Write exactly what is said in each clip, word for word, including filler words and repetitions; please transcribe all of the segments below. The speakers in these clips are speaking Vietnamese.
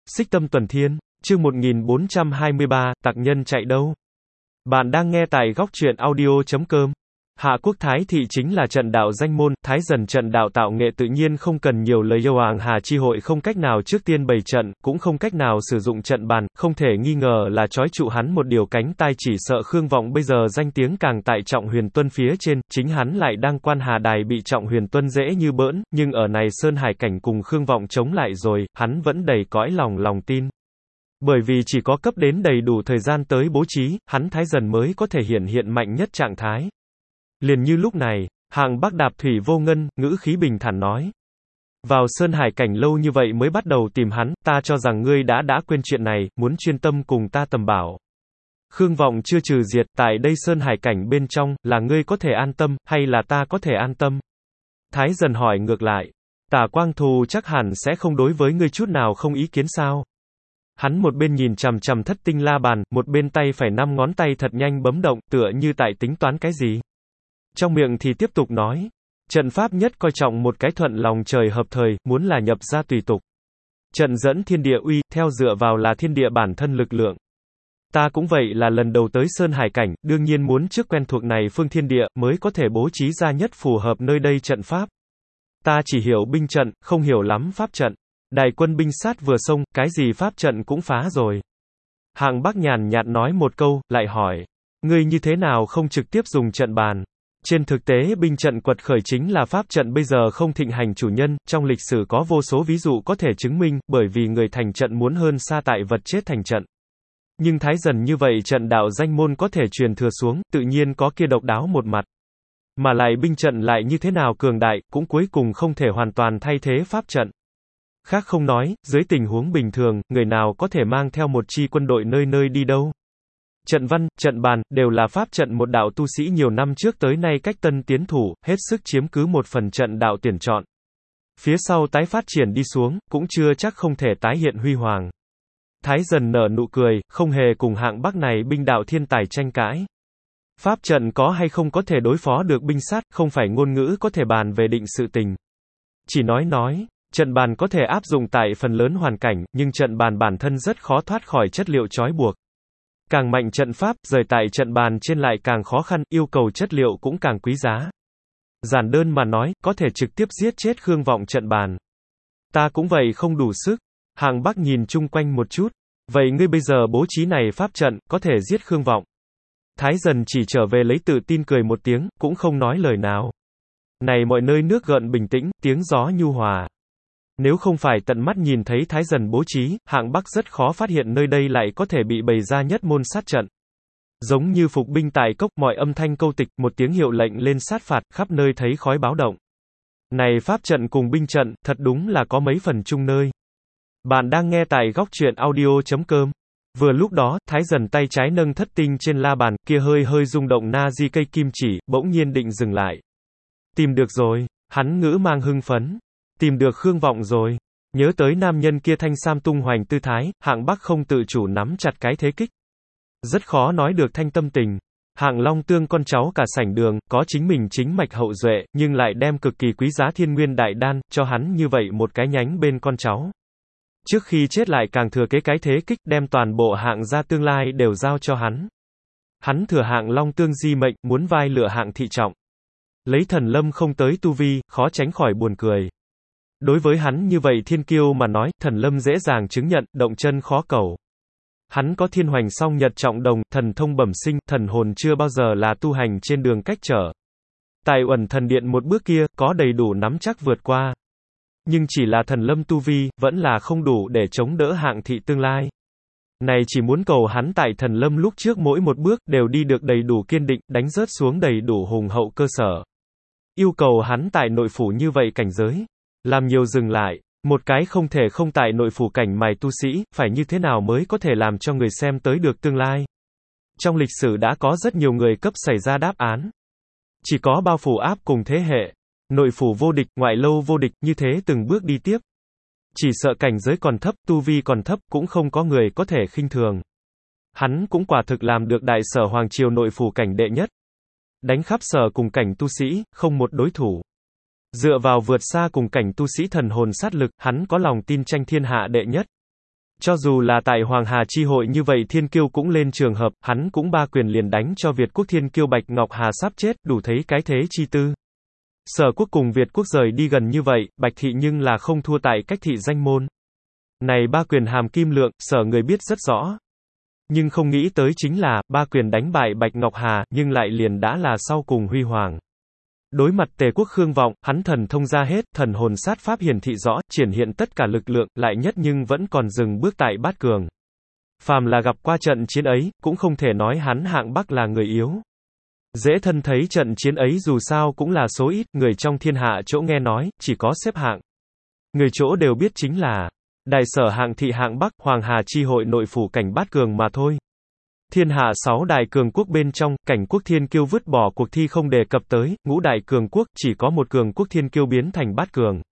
Xích Tâm Tuần Thiên, chương một nghìn bốn trăm hai mươi ba, tặc nhân chạy đâu? Bạn đang nghe tại góc truyện audio chấm com. Hạ Quốc Thái Thị chính là trận đạo danh môn, Thái Dần trận đạo tạo nghệ tự nhiên không cần nhiều lời, yêu Hoàng Hà chi hội không cách nào trước tiên bày trận, cũng không cách nào sử dụng trận bàn, không thể nghi ngờ là trói trụ hắn một điều cánh tay, chỉ sợ Khương Vọng bây giờ danh tiếng càng tại Trọng Huyền Tuân phía trên, chính hắn lại đang Quan Hà Đài bị Trọng Huyền Tuân dễ như bỡn, nhưng ở này Sơn Hải cảnh cùng Khương Vọng chống lại rồi, hắn vẫn đầy cõi lòng lòng tin. Bởi vì chỉ có cấp đến đầy đủ thời gian tới bố trí, hắn Thái Dần mới có thể hiển hiện mạnh nhất trạng thái. Liền như lúc này, Hạng Bắc đạp thủy vô ngân, ngữ khí bình thản nói. Vào Sơn Hải cảnh lâu như vậy mới bắt đầu tìm hắn, ta cho rằng ngươi đã đã quên chuyện này, muốn chuyên tâm cùng ta tầm bảo. Khương Vọng chưa trừ diệt, tại đây Sơn Hải cảnh bên trong, là ngươi có thể an tâm, hay là ta có thể an tâm? Thái Dần hỏi ngược lại, Tả Quang Thù chắc hẳn sẽ không đối với ngươi chút nào không ý kiến sao? Hắn một bên nhìn chằm chằm thất tinh la bàn, một bên tay phải năm ngón tay thật nhanh bấm động, tựa như tại tính toán cái gì. Trong miệng thì tiếp tục nói, trận pháp nhất coi trọng một cái thuận lòng trời hợp thời, muốn là nhập ra tùy tục. Trận dẫn thiên địa uy, theo dựa vào là thiên địa bản thân lực lượng. Ta cũng vậy, là lần đầu tới Sơn Hải cảnh, đương nhiên muốn trước quen thuộc này phương thiên địa, mới có thể bố trí ra nhất phù hợp nơi đây trận pháp. Ta chỉ hiểu binh trận, không hiểu lắm pháp trận. Đại quân binh sát vừa xông, cái gì pháp trận cũng phá rồi. Hạng Bắc nhàn nhạt nói một câu, lại hỏi, ngươi như thế nào không trực tiếp dùng trận bàn? Trên thực tế binh trận quật khởi chính là pháp trận bây giờ không thịnh hành chủ nhân, trong lịch sử có vô số ví dụ có thể chứng minh, bởi vì người thành trận muốn hơn xa tại vật chết thành trận. Nhưng Thái Dần như vậy trận đạo danh môn có thể truyền thừa xuống, tự nhiên có kia độc đáo một mặt. Mà lại binh trận lại như thế nào cường đại, cũng cuối cùng không thể hoàn toàn thay thế pháp trận. Khác không nói, dưới tình huống bình thường, người nào có thể mang theo một chi quân đội nơi nơi đi đâu. Trận văn, trận bàn, đều là pháp trận một đạo tu sĩ nhiều năm trước tới nay cách tân tiến thủ, hết sức chiếm cứ một phần trận đạo tuyển chọn. Phía sau tái phát triển đi xuống, cũng chưa chắc không thể tái hiện huy hoàng. Thái Dần nở nụ cười, không hề cùng Hạng Bắc này binh đạo thiên tài tranh cãi. Pháp trận có hay không có thể đối phó được binh sát, không phải ngôn ngữ có thể bàn về định sự tình. Chỉ nói nói. Trận bàn có thể áp dụng tại phần lớn hoàn cảnh, nhưng trận bàn bản thân rất khó thoát khỏi chất liệu trói buộc. Càng mạnh trận pháp, rời tại trận bàn trên lại càng khó khăn, yêu cầu chất liệu cũng càng quý giá. Giản đơn mà nói, có thể trực tiếp giết chết Khương Vọng trận bàn. Ta cũng vậy không đủ sức. Hạng Bắc nhìn chung quanh một chút. Vậy ngươi bây giờ bố trí này pháp trận, có thể giết Khương Vọng. Thái Dần chỉ trở về lấy tự tin cười một tiếng, cũng không nói lời nào. Này mọi nơi nước gợn bình tĩnh, tiếng gió nhu hòa. Nếu không phải tận mắt nhìn thấy Thái Dần bố trí, Hạng Bắc rất khó phát hiện nơi đây lại có thể bị bày ra nhất môn sát trận. Giống như phục binh tại cốc, mọi âm thanh câu tịch, một tiếng hiệu lệnh lên sát phạt, khắp nơi thấy khói báo động. Này pháp trận cùng binh trận, thật đúng là có mấy phần chung nơi. Bạn đang nghe tại góc truyện audio chấm com. Vừa lúc đó, Thái Dần tay trái nâng thất tinh trên la bàn, kia hơi hơi rung động na di cây kim chỉ, bỗng nhiên định dừng lại. Tìm được rồi, hắn ngữ mang hưng phấn. Tìm được Khương Vọng rồi. Nhớ tới nam nhân kia thanh sam tung hoành tư thái, Hạng Bắc không tự chủ nắm chặt cái thế kích. Rất khó nói được thanh tâm tình. Hạng Long Tương con cháu cả sảnh đường, có chính mình chính mạch hậu duệ, nhưng lại đem cực kỳ quý giá thiên nguyên đại đan, cho hắn như vậy một cái nhánh bên con cháu. Trước khi chết lại càng thừa kế cái thế kích, đem toàn bộ Hạng gia tương lai đều giao cho hắn. Hắn thừa Hạng Long Tương di mệnh, muốn vai lựa Hạng thị trọng. Lấy thần lâm không tới tu vi, khó tránh khỏi buồn cười. Đối với hắn như vậy thiên kiêu mà nói, thần lâm dễ dàng chứng nhận, động chân khó cầu. Hắn có thiên hoành song nhật trọng đồng, thần thông bẩm sinh, thần hồn chưa bao giờ là tu hành trên đường cách trở. Tại Uẩn Thần Điện một bước kia, có đầy đủ nắm chắc vượt qua. Nhưng chỉ là thần lâm tu vi, vẫn là không đủ để chống đỡ Hạng thị tương lai. Này chỉ muốn cầu hắn tại thần lâm lúc trước mỗi một bước, đều đi được đầy đủ kiên định, đánh rớt xuống đầy đủ hùng hậu cơ sở. Yêu cầu hắn tại nội phủ như vậy cảnh giới. Làm nhiều dừng lại, một cái không thể không tại nội phủ cảnh mài tu sĩ, phải như thế nào mới có thể làm cho người xem tới được tương lai. Trong lịch sử đã có rất nhiều người cấp xảy ra đáp án. Chỉ có bao phủ áp cùng thế hệ, nội phủ vô địch, ngoại lâu vô địch, như thế từng bước đi tiếp. Chỉ sợ cảnh giới còn thấp, tu vi còn thấp, cũng không có người có thể khinh thường. Hắn cũng quả thực làm được đại sở hoàng triều nội phủ cảnh đệ nhất. Đánh khắp sở cùng cảnh tu sĩ, không một đối thủ. Dựa vào vượt xa cùng cảnh tu sĩ thần hồn sát lực, hắn có lòng tin tranh thiên hạ đệ nhất. Cho dù là tại Hoàng Hà chi hội như vậy Thiên Kiêu cũng lên trường hợp, hắn cũng ba quyền liền đánh cho Việt quốc Thiên Kiêu Bạch Ngọc Hà sắp chết, đủ thấy cái thế chi tư. Sở quốc cùng Việt quốc rời đi gần như vậy, Bạch thị nhưng là không thua tại cách thị danh môn. Này ba quyền hàm kim lượng, sở người biết rất rõ. Nhưng không nghĩ tới chính là, ba quyền đánh bại Bạch Ngọc Hà, nhưng lại liền đã là sau cùng huy hoàng. Đối mặt Tề quốc Khương Vọng, hắn thần thông ra hết, thần hồn sát pháp hiển thị rõ, triển hiện tất cả lực lượng, lại nhất nhưng vẫn còn dừng bước tại bát cường. Phàm là gặp qua trận chiến ấy, cũng không thể nói hắn hạng Bắc là người yếu. Dễ thân thấy trận chiến ấy dù sao cũng là số ít, người trong thiên hạ chỗ nghe nói, chỉ có xếp hạng. Người chỗ đều biết chính là, đại sở hạng thị hạng Bắc, Hoàng Hà chi hội nội phủ cảnh bát cường mà thôi. Thiên hạ sáu đại cường quốc bên trong, cảnh quốc Thiên Kiêu vứt bỏ cuộc thi không đề cập tới, ngũ đại cường quốc, chỉ có một cường quốc Thiên Kiêu biến thành bát cường.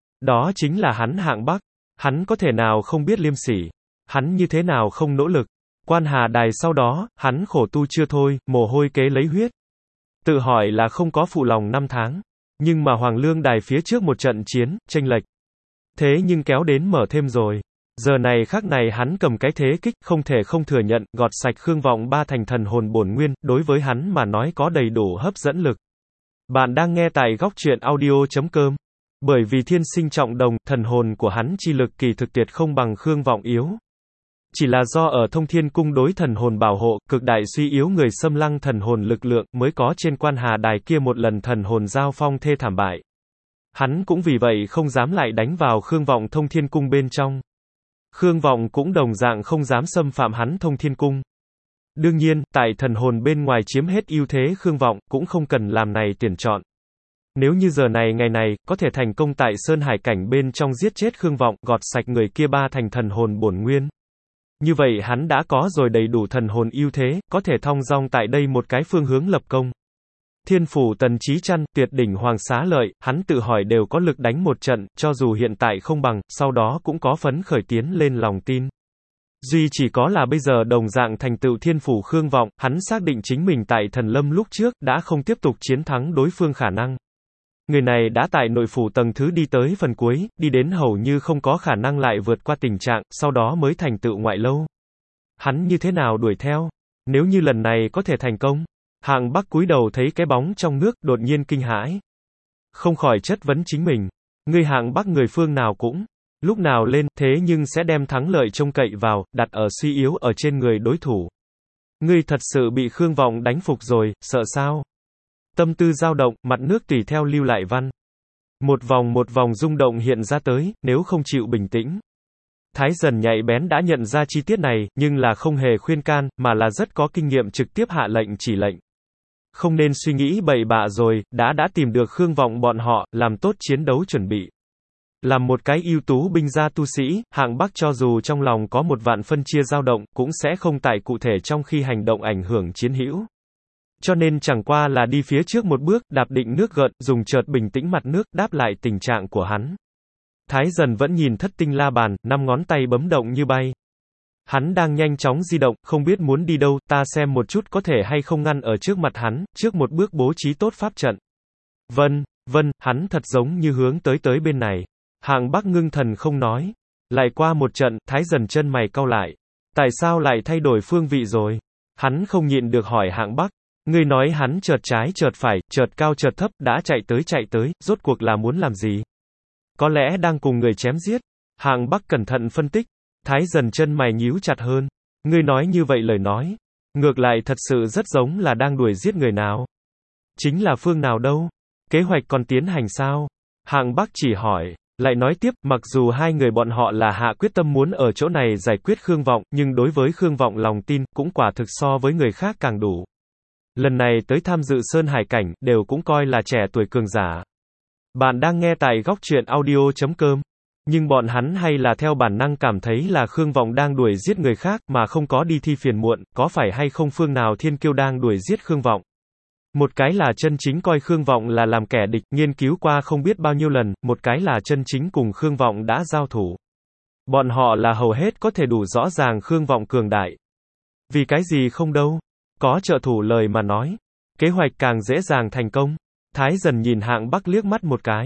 Đó chính là hắn hạng Bắc. Hắn có thể nào không biết liêm sỉ? Hắn như thế nào không nỗ lực? Quan Hà đài sau đó, hắn khổ tu chưa thôi, mồ hôi kế lấy huyết. Tự hỏi là không có phụ lòng năm tháng. Nhưng mà Hoàng Lương đài phía trước một trận chiến, chênh lệch. Thế nhưng kéo đến mở thêm rồi. Giờ này khắc này hắn cầm cái thế kích, không thể không thừa nhận, gọt sạch Khương Vọng ba thành thần hồn bổn nguyên, đối với hắn mà nói có đầy đủ hấp dẫn lực. Bạn đang nghe tại góc truyện audio chấm com. Bởi vì thiên sinh trọng đồng, thần hồn của hắn chi lực kỳ thực tuyệt không bằng Khương Vọng yếu. Chỉ là do ở Thông Thiên Cung đối thần hồn bảo hộ, cực đại suy yếu người xâm lăng thần hồn lực lượng, mới có trên Quan Hà đài kia một lần thần hồn giao phong thê thảm bại. Hắn cũng vì vậy không dám lại đánh vào Khương Vọng Thông Thiên Cung bên trong. Khương Vọng cũng đồng dạng không dám xâm phạm hắn Thông Thiên Cung. Đương nhiên, tại thần hồn bên ngoài chiếm hết ưu thế Khương Vọng, cũng không cần làm này tuyển chọn. Nếu như giờ này ngày này, có thể thành công tại Sơn Hải cảnh bên trong giết chết Khương Vọng, gọt sạch người kia ba thành thần hồn bổn nguyên. Như vậy hắn đã có rồi đầy đủ thần hồn ưu thế, có thể thong dong tại đây một cái phương hướng lập công. Thiên phủ Tần Chí Trăn, tuyệt đỉnh Hoàng Xá Lợi, hắn tự hỏi đều có lực đánh một trận, cho dù hiện tại không bằng, sau đó cũng có phấn khởi tiến lên lòng tin. Duy chỉ có là bây giờ đồng dạng thành tựu thiên phủ Khương Vọng, hắn xác định chính mình tại thần lâm lúc trước, đã không tiếp tục chiến thắng đối phương khả năng. Người này đã tại nội phủ tầng thứ đi tới phần cuối, đi đến hầu như không có khả năng lại vượt qua tình trạng, sau đó mới thành tựu ngoại lâu. Hắn như thế nào đuổi theo? Nếu như lần này có thể thành công, hạng Bắc cúi đầu thấy cái bóng trong nước, đột nhiên kinh hãi. Không khỏi chất vấn chính mình. Ngươi hạng Bắc người phương nào cũng, lúc nào lên, thế nhưng sẽ đem thắng lợi trông cậy vào, đặt ở suy yếu ở trên người đối thủ. Ngươi thật sự bị Khương Vọng đánh phục rồi, sợ sao? Tâm tư dao động, mặt nước tùy theo lưu lại văn. Một vòng một vòng rung động hiện ra tới, nếu không chịu bình tĩnh. Thái Dần nhạy bén đã nhận ra chi tiết này, nhưng là không hề khuyên can, mà là rất có kinh nghiệm trực tiếp hạ lệnh chỉ lệnh. Không nên suy nghĩ bậy bạ rồi, đã đã tìm được Khương Vọng bọn họ, làm tốt chiến đấu chuẩn bị. Làm một cái ưu tú binh gia tu sĩ, hạng Bắc cho dù trong lòng có một vạn phân chia dao động, cũng sẽ không tại cụ thể trong khi hành động ảnh hưởng chiến hữu. Cho nên chẳng qua là đi phía trước một bước, đạp định nước gợn, dùng chợt bình tĩnh mặt nước, đáp lại tình trạng của hắn. Thái Dần vẫn nhìn thất tinh la bàn, năm ngón tay bấm động như bay. Hắn đang nhanh chóng di động, không biết muốn đi đâu, ta xem một chút có thể hay không ngăn ở trước mặt hắn, trước một bước bố trí tốt pháp trận. Vân, vân, hắn thật giống như hướng tới tới bên này. Hạng Bắc ngưng thần không nói. Lại qua một trận, Thái Dần chân mày cau lại. Tại sao lại thay đổi phương vị rồi? Hắn không nhịn được hỏi hạng Bắc. Ngươi nói hắn chợt trái chợt phải, chợt cao chợt thấp, đã chạy tới chạy tới, rốt cuộc là muốn làm gì? Có lẽ đang cùng người chém giết. Hạng Bắc cẩn thận phân tích. Thái Dần chân mày nhíu chặt hơn. Ngươi nói như vậy lời nói. Ngược lại thật sự rất giống là đang đuổi giết người nào. Chính là phương nào đâu? Kế hoạch còn tiến hành sao? Hạng Bắc chỉ hỏi. Lại nói tiếp, mặc dù hai người bọn họ là hạ quyết tâm muốn ở chỗ này giải quyết Khương Vọng, nhưng đối với Khương Vọng lòng tin, cũng quả thực so với người khác càng đủ. Lần này tới tham dự Sơn Hải cảnh, đều cũng coi là trẻ tuổi cường giả. Bạn đang nghe tại góc truyện audio chấm com. Nhưng bọn hắn hay là theo bản năng cảm thấy là Khương Vọng đang đuổi giết người khác, mà không có đi thi phiền muộn, có phải hay không phương nào thiên kiêu đang đuổi giết Khương Vọng. Một cái là chân chính coi Khương Vọng là làm kẻ địch, nghiên cứu qua không biết bao nhiêu lần, một cái là chân chính cùng Khương Vọng đã giao thủ. Bọn họ là hầu hết có thể đủ rõ ràng Khương Vọng cường đại. Vì cái gì không đâu? Có trợ thủ lời mà nói. Kế hoạch càng dễ dàng thành công. Thái Dần nhìn hạng Bắc liếc mắt một cái.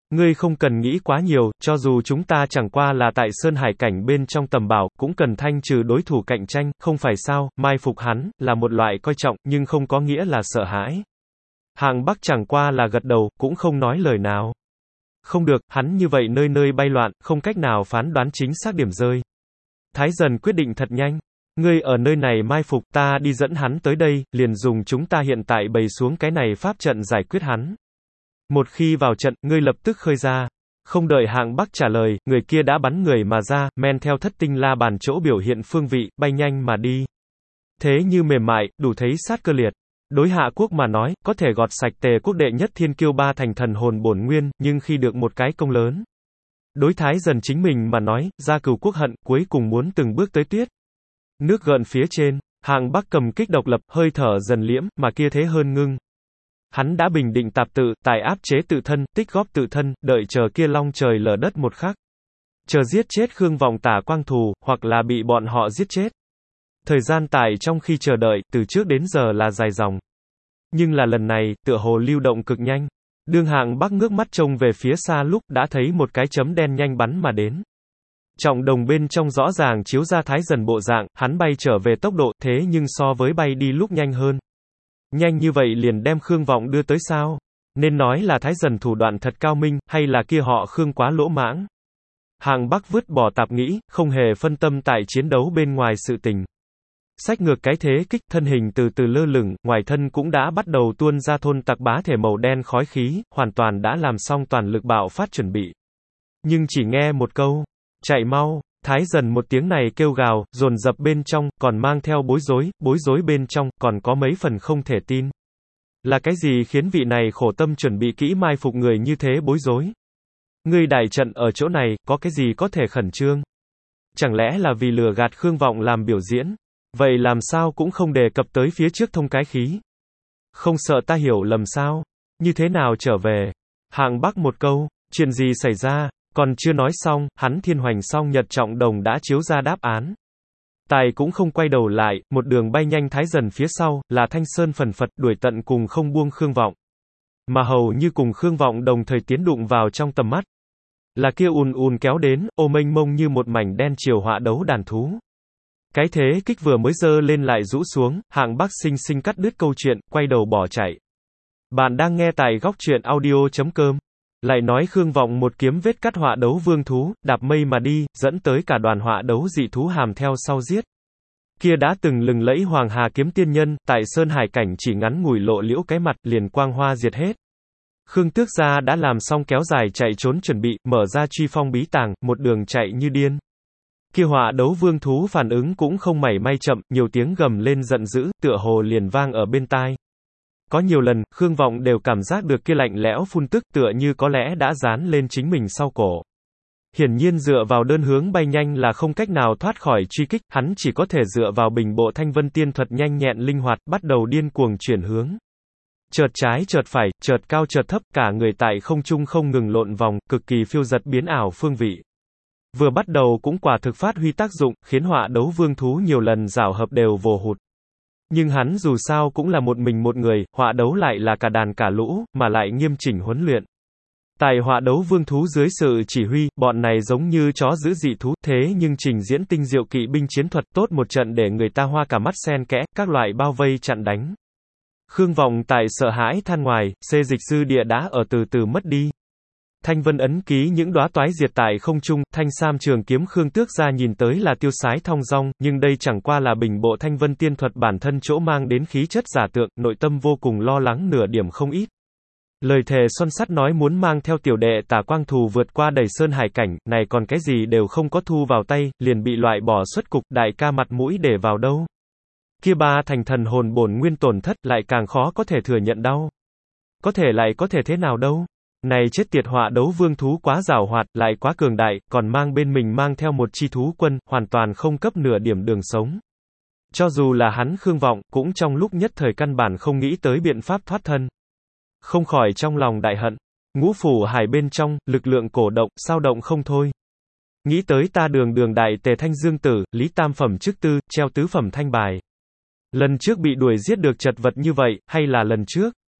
Ngươi không cần nghĩ quá nhiều, cho dù chúng ta chẳng qua là tại sơn hải cảnh bên trong tầm bảo, cũng cần thanh trừ đối thủ cạnh tranh, không phải sao, mai phục hắn, là một loại coi trọng, nhưng không có nghĩa là sợ hãi. Hạng Bắc chẳng qua là gật đầu, cũng không nói lời nào. Không được, hắn như vậy nơi nơi bay loạn, không cách nào phán đoán chính xác điểm rơi. Thái Dần quyết định thật nhanh. Ngươi ở nơi này mai phục, ta đi dẫn hắn tới đây, liền dùng chúng ta hiện tại bày xuống cái này pháp trận giải quyết hắn. Một khi vào trận, ngươi lập tức khơi ra. Không đợi Hạng Bắc trả lời, người kia đã bắn người mà ra, men theo thất tinh la bàn chỗ biểu hiện phương vị, bay nhanh mà đi. Thế như mềm mại, đủ thấy sát cơ liệt. Đối Hạ Quốc mà nói, có thể gọt sạch Tề quốc đệ nhất thiên kiêu ba thành thần hồn bổn nguyên, nhưng khi được một cái công lớn. Đối Thái Dần chính mình mà nói, gia cửu quốc hận, cuối cùng muốn từng bước tới tuyết. Nước gợn phía trên, Hạng Bắc cầm kích độc lập, hơi thở dần liễm, mà kia thế hơn ngưng. Hắn đã bình định tạp tự, tài áp chế tự thân, tích góp tự thân, đợi chờ kia long trời lở đất một khắc. Chờ giết chết Khương Vọng Tả Quang Thù, hoặc là bị bọn họ giết chết. Thời gian tại trong khi chờ đợi, từ trước đến giờ là dài dòng. Nhưng là lần này, tựa hồ lưu động cực nhanh. Đương Hạng Bắc ngước mắt trông về phía xa lúc, đã thấy một cái chấm đen nhanh bắn mà đến. Trọng đồng bên trong rõ ràng chiếu ra Thái Dần bộ dạng, hắn bay trở về tốc độ, thế nhưng so với bay đi lúc nhanh hơn. Nhanh như vậy liền đem Khương Vọng đưa tới sao? Nên nói là Thái Dần thủ đoạn thật cao minh, hay là kia họ Khương quá lỗ mãng? Hạng Bắc vứt bỏ tạp nghĩ, không hề phân tâm tại chiến đấu bên ngoài sự tình. Xách ngược cái thế kích, thân hình từ từ lơ lửng, ngoài thân cũng đã bắt đầu tuôn ra thôn tặc bá thể màu đen khói khí, hoàn toàn đã làm xong toàn lực bạo phát chuẩn bị. Nhưng chỉ nghe một câu, chạy mau, Thái Dần một tiếng này kêu gào, dồn dập bên trong, còn mang theo bối rối, bối rối bên trong, còn có mấy phần không thể tin. Là cái gì khiến vị này khổ tâm chuẩn bị kỹ mai phục người như thế bối rối? Ngươi đại trận ở chỗ này, có cái gì có thể khẩn trương? Chẳng lẽ là vì lừa gạt Khương Vọng làm biểu diễn? Vậy làm sao cũng không đề cập tới phía trước thông cái khí? Không sợ ta hiểu lầm sao? Như thế nào trở về? Hạng Bắc một câu, chuyện gì xảy ra? Còn chưa nói xong, hắn Thiên Hoành Song Nhật Trọng Đồng đã chiếu ra đáp án. Tài cũng không quay đầu lại, một đường bay nhanh Thái Dần phía sau, là Thanh Sơn phần phật đuổi tận cùng không buông Khương Vọng. Mà hầu như cùng Khương Vọng đồng thời tiến đụng vào trong tầm mắt. Là kia ùn ùn kéo đến, ô mênh mông như một mảnh đen chiều họa đấu đàn thú. Cái thế kích vừa mới dơ lên lại rũ xuống, Hạng Bắc sinh sinh cắt đứt câu chuyện, quay đầu bỏ chạy. Bạn đang nghe tại góc truyện audio chấm com. Lại nói Khương Vọng một kiếm vết cắt họa đấu vương thú, đạp mây mà đi, dẫn tới cả đoàn họa đấu dị thú hàm theo sau giết. Kia đã từng lừng lẫy Hoàng Hà kiếm tiên nhân, tại Sơn Hải cảnh chỉ ngắn ngủi lộ liễu cái mặt, liền quang hoa diệt hết. Khương Tước gia đã làm xong kéo dài chạy trốn chuẩn bị, mở ra truy phong bí tàng, một đường chạy như điên. Kia họa đấu vương thú phản ứng cũng không mảy may chậm, nhiều tiếng gầm lên giận dữ, tựa hồ liền vang ở bên tai. Có nhiều lần, Khương Vọng đều cảm giác được kia lạnh lẽo phun tức tựa như có lẽ đã dán lên chính mình sau cổ. Hiển nhiên dựa vào đơn hướng bay nhanh là không cách nào thoát khỏi truy kích, hắn chỉ có thể dựa vào bình bộ thanh vân tiên thuật nhanh nhẹn linh hoạt, bắt đầu điên cuồng chuyển hướng. Chợt trái chợt phải, chợt cao chợt thấp, cả người tại không trung không ngừng lộn vòng, cực kỳ phiêu dật biến ảo phương vị. Vừa bắt đầu cũng quả thực phát huy tác dụng, khiến họa đấu vương thú nhiều lần rảo hợp đều vồ hụt. Nhưng hắn dù sao cũng là một mình một người, họa đấu lại là cả đàn cả lũ, mà lại nghiêm chỉnh huấn luyện. Tại họa đấu vương thú dưới sự chỉ huy, bọn này giống như chó giữ dị thú, thế nhưng trình diễn tinh diệu kỵ binh chiến thuật tốt một trận để người ta hoa cả mắt sen kẽ, các loại bao vây chặn đánh. Khương Vọng tại sợ hãi than ngoài, xê dịch dư địa đã ở từ từ mất đi. Thanh vân ấn ký những đóa toái diệt tại không trung, thanh sam trường kiếm Khương Tước gia nhìn tới là tiêu sái thong dong, nhưng đây chẳng qua là bình bộ thanh vân tiên thuật bản thân chỗ mang đến khí chất giả tượng, nội tâm vô cùng lo lắng nửa điểm không ít. Lời thề son sắt nói muốn mang theo tiểu đệ Tả Quang Thù vượt qua đầy sơn hải cảnh, này còn cái gì đều không có thu vào tay, liền bị loại bỏ xuất cục, đại ca mặt mũi để vào đâu. Kia ba thành thần hồn bổn nguyên tổn thất lại càng khó có thể thừa nhận đau. Có thể lại có thể thế nào đâu. Này chết tiệt họa đấu vương thú quá giàu hoạt, lại quá cường đại, còn mang bên mình mang theo một chi thú quân, hoàn toàn không cấp nửa điểm đường sống. Cho dù là hắn Khương Vọng, cũng trong lúc nhất thời căn bản không nghĩ tới biện pháp thoát thân. Không khỏi trong lòng đại hận. Ngũ phủ hải bên trong, lực lượng cổ động, sao động không thôi. Nghĩ tới ta đường đường đại tề thanh dương tử, lý tam phẩm chức tư, treo tứ phẩm thanh bài. Lần trước bị đuổi giết được chật vật như vậy, hay là lần trước?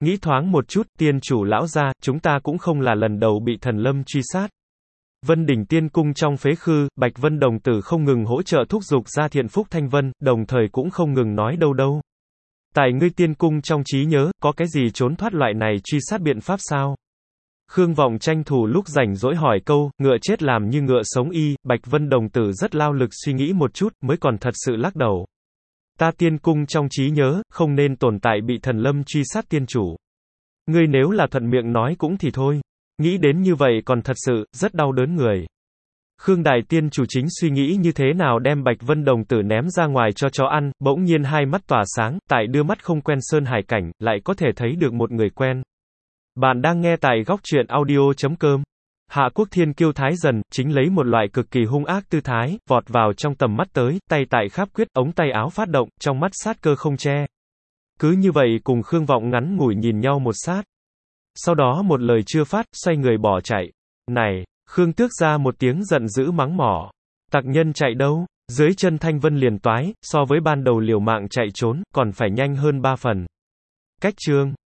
Nghĩ thoáng một chút, tiên chủ lão gia, chúng ta cũng không là lần đầu bị thần lâm truy sát. Vân đỉnh tiên cung trong phế khư, Bạch Vân đồng tử không ngừng hỗ trợ thúc giục ra Thiện Phúc Thanh Vân, đồng thời cũng không ngừng nói đâu đâu. Tại ngươi tiên cung trong trí nhớ, có cái gì trốn thoát loại này truy sát biện pháp sao? Khương Vọng tranh thủ lúc rảnh rỗi hỏi câu, ngựa chết làm như ngựa sống y, Bạch Vân đồng tử rất lao lực suy nghĩ một chút, mới còn thật sự lắc đầu. Ta tiên cung trong trí nhớ, không nên tồn tại bị thần lâm truy sát tiên chủ. Ngươi nếu là thuận miệng nói cũng thì thôi. Nghĩ đến như vậy còn thật sự, rất đau đớn người. Khương Đại Tiên chủ chính suy nghĩ như thế nào đem Bạch Vân đồng tử ném ra ngoài cho chó ăn, bỗng nhiên hai mắt tỏa sáng, tại đưa mắt không quen sơn hải cảnh, lại có thể thấy được một người quen. Bạn đang nghe tại góc truyện audio chấm com. Hạ Quốc Thiên Kiêu Thái Dần, chính lấy một loại cực kỳ hung ác tư thái, vọt vào trong tầm mắt tới, tay tại kháp quyết, ống tay áo phát động, trong mắt sát cơ không che. Cứ như vậy cùng Khương Vọng ngắn ngủi nhìn nhau một sát. Sau đó một lời chưa phát, xoay người bỏ chạy. Này, Khương Tước ra một tiếng giận dữ mắng mỏ. Tặc nhân chạy đâu? Dưới chân Thanh Vân liền toái, so với ban đầu liều mạng chạy trốn, còn phải nhanh hơn ba phần. Cách chương